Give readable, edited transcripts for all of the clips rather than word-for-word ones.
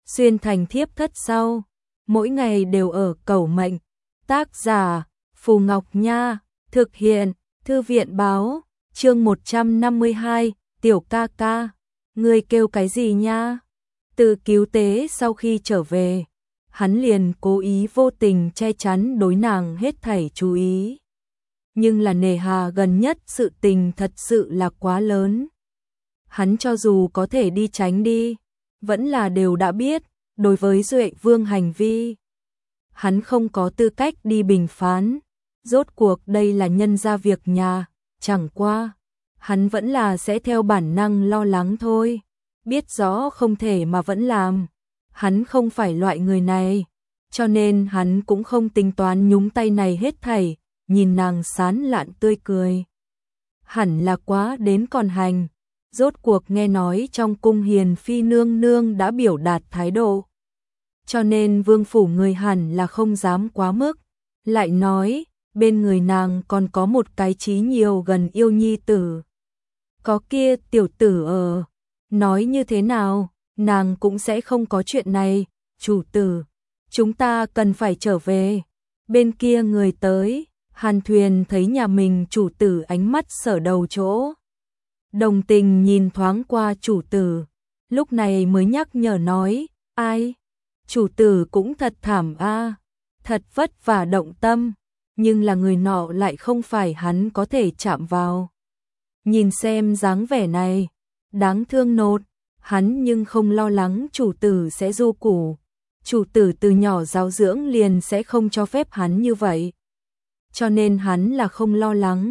xuyên thành thiếp thất sau, mỗi ngày đều ở cầu mệnh. Tác giả Phù Ngọc Nha, thực hiện Thư viện báo. Chương 152, tiểu ca ca, ngươi kêu cái gì nha? Từ cứu tế sau khi trở về, hắn liền cố ý vô tình che chắn đối nàng hết thảy chú ý. Nhưng là nề hà gần nhất sự tình thật sự là quá lớn. Hắn cho dù có thể đi tránh đi, vẫn là đều đã biết, đối với Duệ Vương hành vi. Hắn không có tư cách đi bình phán, rốt cuộc đây là nhân ra việc nhà, chẳng qua. Hắn vẫn là sẽ theo bản năng lo lắng thôi, biết rõ không thể mà vẫn làm. Hắn không phải loại người này, cho nên hắn cũng không tính toán nhúng tay này hết thảy, nhìn nàng sán lạn tươi cười. Hẳn là quá đến còn hành, rốt cuộc nghe nói trong cung hiền phi nương nương đã biểu đạt thái độ. Cho nên vương phủ người hẳn là không dám quá mức, lại nói, bên người nàng còn có một cái chí nhiều gần yêu nhi tử. Có kia tiểu tử ở, nói như thế nào, nàng cũng sẽ không có chuyện này, chủ tử, chúng ta cần phải trở về. Bên kia người tới, Hàn Thuyền thấy nhà mình chủ tử ánh mắt sở đầu chỗ. Đồng tình nhìn thoáng qua chủ tử, lúc này mới nhắc nhở nói, ai? Chủ tử cũng thật thảm a, thật vất vả động tâm, nhưng là người nọ lại không phải hắn có thể chạm vào. Nhìn xem dáng vẻ này, đáng thương nột, hắn nhưng không lo lắng chủ tử sẽ du củ. Chủ tử từ nhỏ giáo dưỡng liền sẽ không cho phép hắn như vậy. Cho nên hắn là không lo lắng,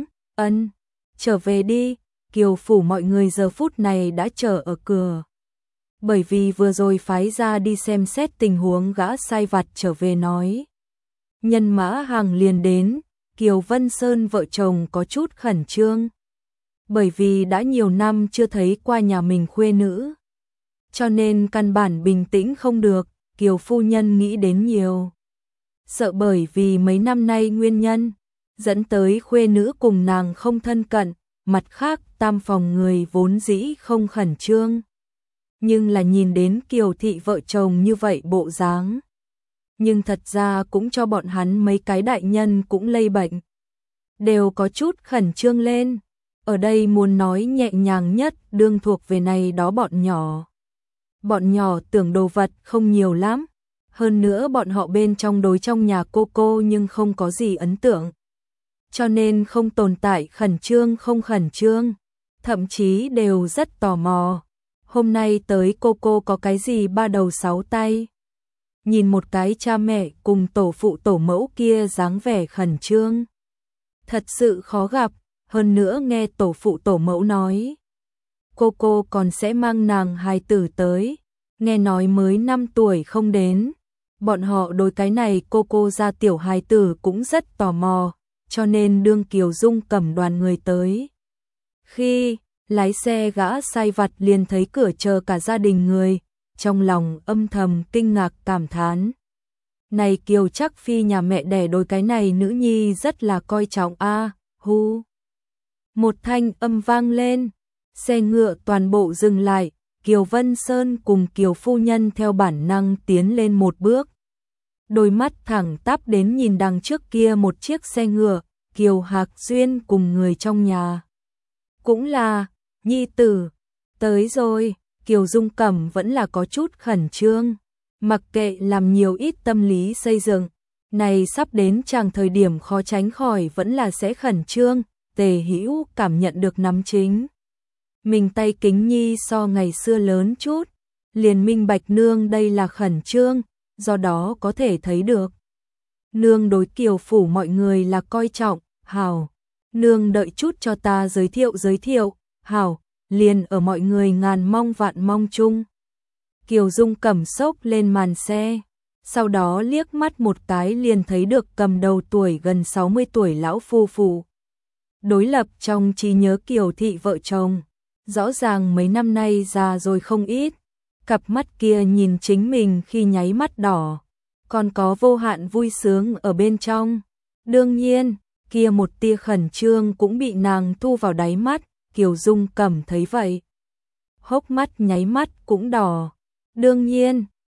trở về đi, Kiều phủ mọi người giờ phút này đã chờ ở cửa. Bởi vì vừa rồi phái ra đi xem xét tình huống gã sai vặt trở về nói. Nhân mã hàng liền đến, Kiều Vân Sơn vợ chồng có chút khẩn trương. Bởi vì đã nhiều năm chưa thấy qua nhà mình khuê nữ. Cho nên căn bản bình tĩnh không được, Kiều phu nhân nghĩ đến nhiều. Sợ bởi vì mấy năm nay nguyên nhân, dẫn tới khuê nữ cùng nàng không thân cận, mặt khác tam phòng người vốn dĩ không khẩn trương. Nhưng là nhìn đến Kiều thị vợ chồng như vậy bộ dáng. Nhưng thật ra cũng cho bọn hắn mấy cái đại nhân cũng lây bệnh. Đều có chút khẩn trương lên. Ở đây muốn nói nhẹ nhàng nhất đương thuộc về này đó bọn nhỏ. Bọn nhỏ tưởng đồ vật không nhiều lắm. Hơn nữa bọn họ bên trong đối trong nhà cô nhưng không có gì ấn tượng. Cho nên không tồn tại khẩn trương không khẩn trương. Thậm chí đều rất tò mò. Hôm nay tới cô có cái gì ba đầu sáu tay. Nhìn một cái cha mẹ cùng tổ phụ tổ mẫu kia dáng vẻ khẩn trương. Thật sự khó gặp, hơn nữa nghe tổ phụ tổ mẫu nói. Cô còn sẽ mang nàng hài tử tới, nghe nói mới 5 tuổi không đến. Bọn họ đối cái này cô ra tiểu hài tử cũng rất tò mò, cho nên đương Kiều Dung cầm đoàn người tới. Khi lái xe gã sai vặt liền thấy cửa chờ cả gia đình người, trong lòng âm thầm kinh ngạc cảm thán. Này Kiều chắc phi nhà mẹ đẻ đối cái này nữ nhi rất là coi trọng a. Hu. Một thanh âm vang lên, xe ngựa toàn bộ dừng lại, Kiều Vân Sơn cùng Kiều phu nhân theo bản năng tiến lên một bước. Đôi mắt thẳng tắp đến nhìn đằng trước kia một chiếc xe ngựa, Kiều Hạc Duyên cùng người trong nhà. Cũng là, nhi tử, tới rồi, Kiều Dung Cẩm vẫn là có chút khẩn trương, mặc kệ làm nhiều ít tâm lý xây dựng, này sắp đến chàng thời điểm khó tránh khỏi vẫn là sẽ khẩn trương, Tề Hữu cảm nhận được nắm chính. Mình tay kính nhi so ngày xưa lớn chút, liền minh bạch nương đây là khẩn trương, do đó có thể thấy được. Nương đối Kiều phủ mọi người là coi trọng, hảo, nương đợi chút cho ta giới thiệu, hảo, liền ở mọi người ngàn mong vạn mong chung. Kiều Dung Cẩm sốc lên màn xe, sau đó liếc mắt một cái liền thấy được cầm đầu tuổi gần 60 tuổi lão phu phụ. Đối lập trong trí nhớ Kiều thị vợ chồng, rõ ràng mấy năm nay già rồi không ít, cặp mắt kia nhìn chính mình khi nháy mắt đỏ, còn có vô hạn vui sướng ở bên trong. Đương nhiên, kia một tia khẩn trương cũng bị nàng thu vào đáy mắt, Kiều Dung Cẩm thấy vậy. Hốc mắt nháy mắt cũng đỏ. Đương nhiên,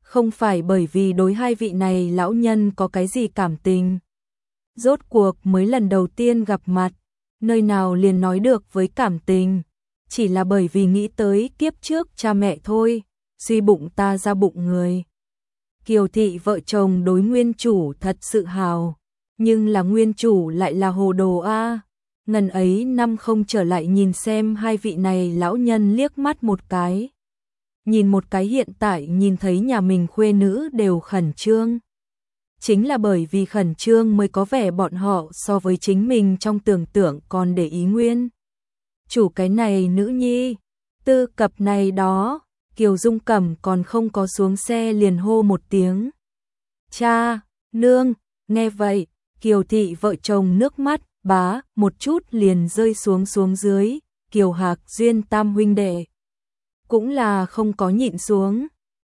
không phải bởi vì đối hai vị này lão nhân có cái gì cảm tình. Rốt cuộc mới lần đầu tiên gặp mặt, nơi nào liền nói được với cảm tình, chỉ là bởi vì nghĩ tới kiếp trước cha mẹ thôi, suy bụng ta ra bụng người. Kiều thị vợ chồng đối nguyên chủ thật sự hào, nhưng là nguyên chủ lại là hồ đồ a. Ngần ấy năm không trở lại nhìn xem hai vị này lão nhân liếc mắt một cái. Nhìn một cái hiện tại nhìn thấy nhà mình khuê nữ đều khẩn trương. Chính là bởi vì khẩn trương mới có vẻ bọn họ so với chính mình trong tưởng tượng còn để ý nguyên. Chủ cái này nữ nhi, tư cập này đó, Kiều Dung Cẩm còn không có xuống xe liền hô một tiếng. Cha, nương, nghe vậy, Kiều thị vợ chồng nước mắt, bá, một chút liền rơi xuống dưới, Kiều Hạc Duyên tam huynh đệ. Cũng là không có nhịn xuống,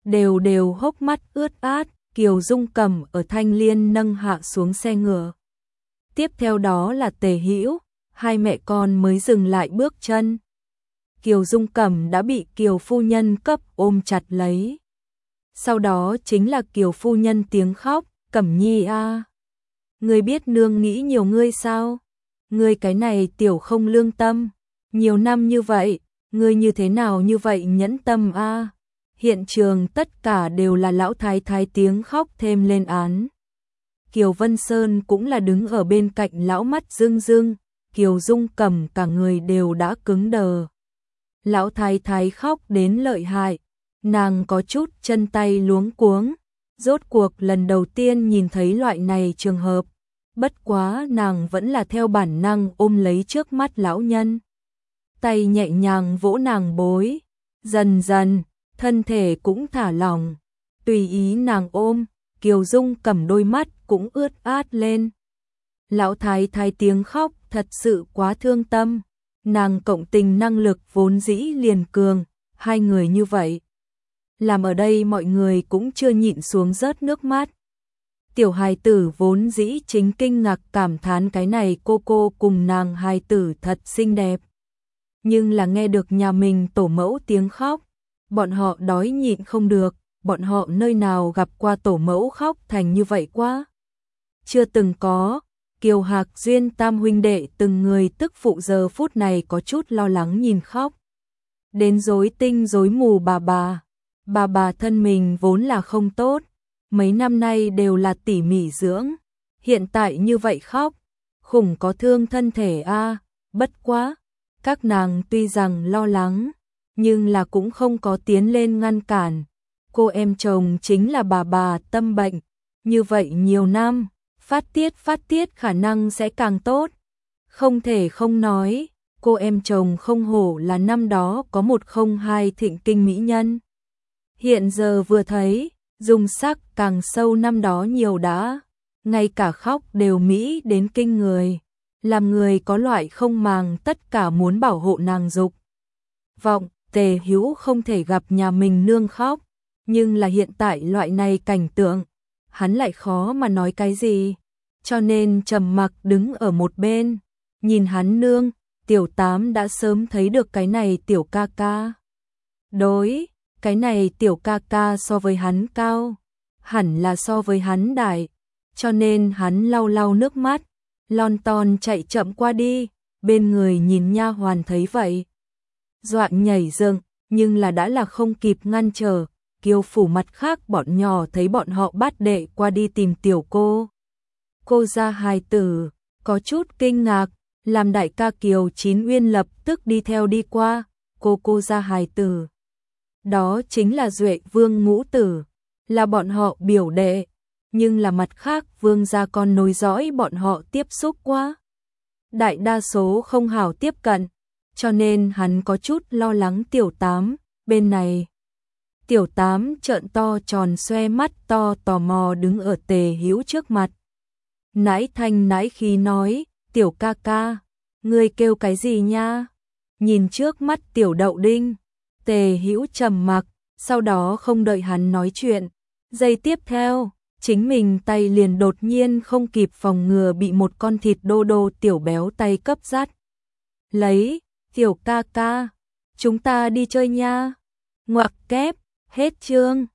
đều hốc mắt ướt át, Kiều Dung Cẩm ở Thanh Liên nâng hạ xuống xe ngựa. Tiếp theo đó là Tề Hữu, hai mẹ con mới dừng lại bước chân. Kiều Dung Cẩm đã bị Kiều phu nhân cấp ôm chặt lấy. Sau đó chính là Kiều phu nhân tiếng khóc, Cẩm Nhi a, ngươi biết nương nghĩ nhiều ngươi sao? Ngươi cái này tiểu không lương tâm, nhiều năm như vậy, ngươi như thế nào như vậy nhẫn tâm a? Hiện trường tất cả đều là lão thái thái tiếng khóc thêm lên án. Kiều Vân Sơn cũng là đứng ở bên cạnh lão mắt rưng rưng, Kiều Dung Cẩm cả người đều đã cứng đờ. Lão thái thái khóc đến lợi hại, nàng có chút chân tay luống cuống, rốt cuộc lần đầu tiên nhìn thấy loại này trường hợp, bất quá nàng vẫn là theo bản năng ôm lấy trước mắt lão nhân. Tay nhẹ nhàng vỗ nàng bối, dần dần, thân thể cũng thả lỏng, tùy ý nàng ôm, Kiều Dung Cẩm đôi mắt cũng ướt át lên. Lão thái thái tiếng khóc thật sự quá thương tâm, nàng cộng tình năng lực vốn dĩ liền cường, hai người như vậy. Làm ở đây mọi người cũng chưa nhịn xuống rớt nước mắt. Tiểu hài tử vốn dĩ chính kinh ngạc cảm thán cái này cô cùng nàng hài tử thật xinh đẹp. Nhưng là nghe được nhà mình tổ mẫu tiếng khóc, bọn họ đói nhịn không được, bọn họ nơi nào gặp qua tổ mẫu khóc thành như vậy quá. Chưa từng có, Kiều Hạc Duyên tam huynh đệ từng người tức phụ giờ phút này có chút lo lắng nhìn khóc. Đến rối tinh rối mù bà thân mình vốn là không tốt, mấy năm nay đều là tỉ mỉ dưỡng, hiện tại như vậy khóc, khủng có thương thân thể a, bất quá, các nàng tuy rằng lo lắng, nhưng là cũng không có tiến lên ngăn cản. Cô em chồng chính là bà tâm bệnh, như vậy nhiều năm, phát tiết khả năng sẽ càng tốt. Không thể không nói, cô em chồng không hổ là năm đó có 102 thịnh kinh mỹ nhân. Hiện giờ vừa thấy, dùng sắc càng sâu năm đó nhiều đã, ngay cả khóc đều mỹ đến kinh người, làm người có loại không màng tất cả muốn bảo hộ nàng dục vọng. Tề Hữu không thể gặp nhà mình nương khóc, nhưng là hiện tại loại này cảnh tượng, hắn lại khó mà nói cái gì, cho nên trầm mặc đứng ở một bên, nhìn hắn nương. Tiểu Tám đã sớm thấy được cái này tiểu ca ca. Đối, cái này tiểu ca ca so với hắn cao, hẳn là so với hắn đại, cho nên hắn lau lau nước mắt, lon ton chạy chậm qua đi, bên người nhìn nha hoàn thấy vậy, dọa nhảy dựng, nhưng là đã là không kịp ngăn trở. Kiều phủ mặt khác bọn nhỏ thấy bọn họ bắt đệ qua đi tìm tiểu cô. Cô ra hài tử, có chút kinh ngạc, làm đại ca Kiều Chín Uyên lập tức đi theo đi qua, cô ra hài tử. Đó chính là Duệ Vương ngũ tử, là bọn họ biểu đệ, nhưng là mặt khác Vương gia con nối dõi bọn họ tiếp xúc quá. Đại đa số không hảo tiếp cận, cho nên hắn có chút lo lắng Tiểu Tám, bên này. Tiểu Tám trợn to tròn xoe mắt to tò mò đứng ở Tề Hữu trước mặt. Nãi thanh nãi khí nói, tiểu ca ca, ngươi kêu cái gì nha? Nhìn trước mắt tiểu đậu đinh, Tề Hữu trầm mặc, sau đó không đợi hắn nói chuyện. Giây tiếp theo, chính mình tay liền đột nhiên không kịp phòng ngừa bị một con thịt đô đô tiểu béo tay cấp dắt. Lấy, tiểu ca ca, chúng ta đi chơi nha. Ngoặc kép, hết chương.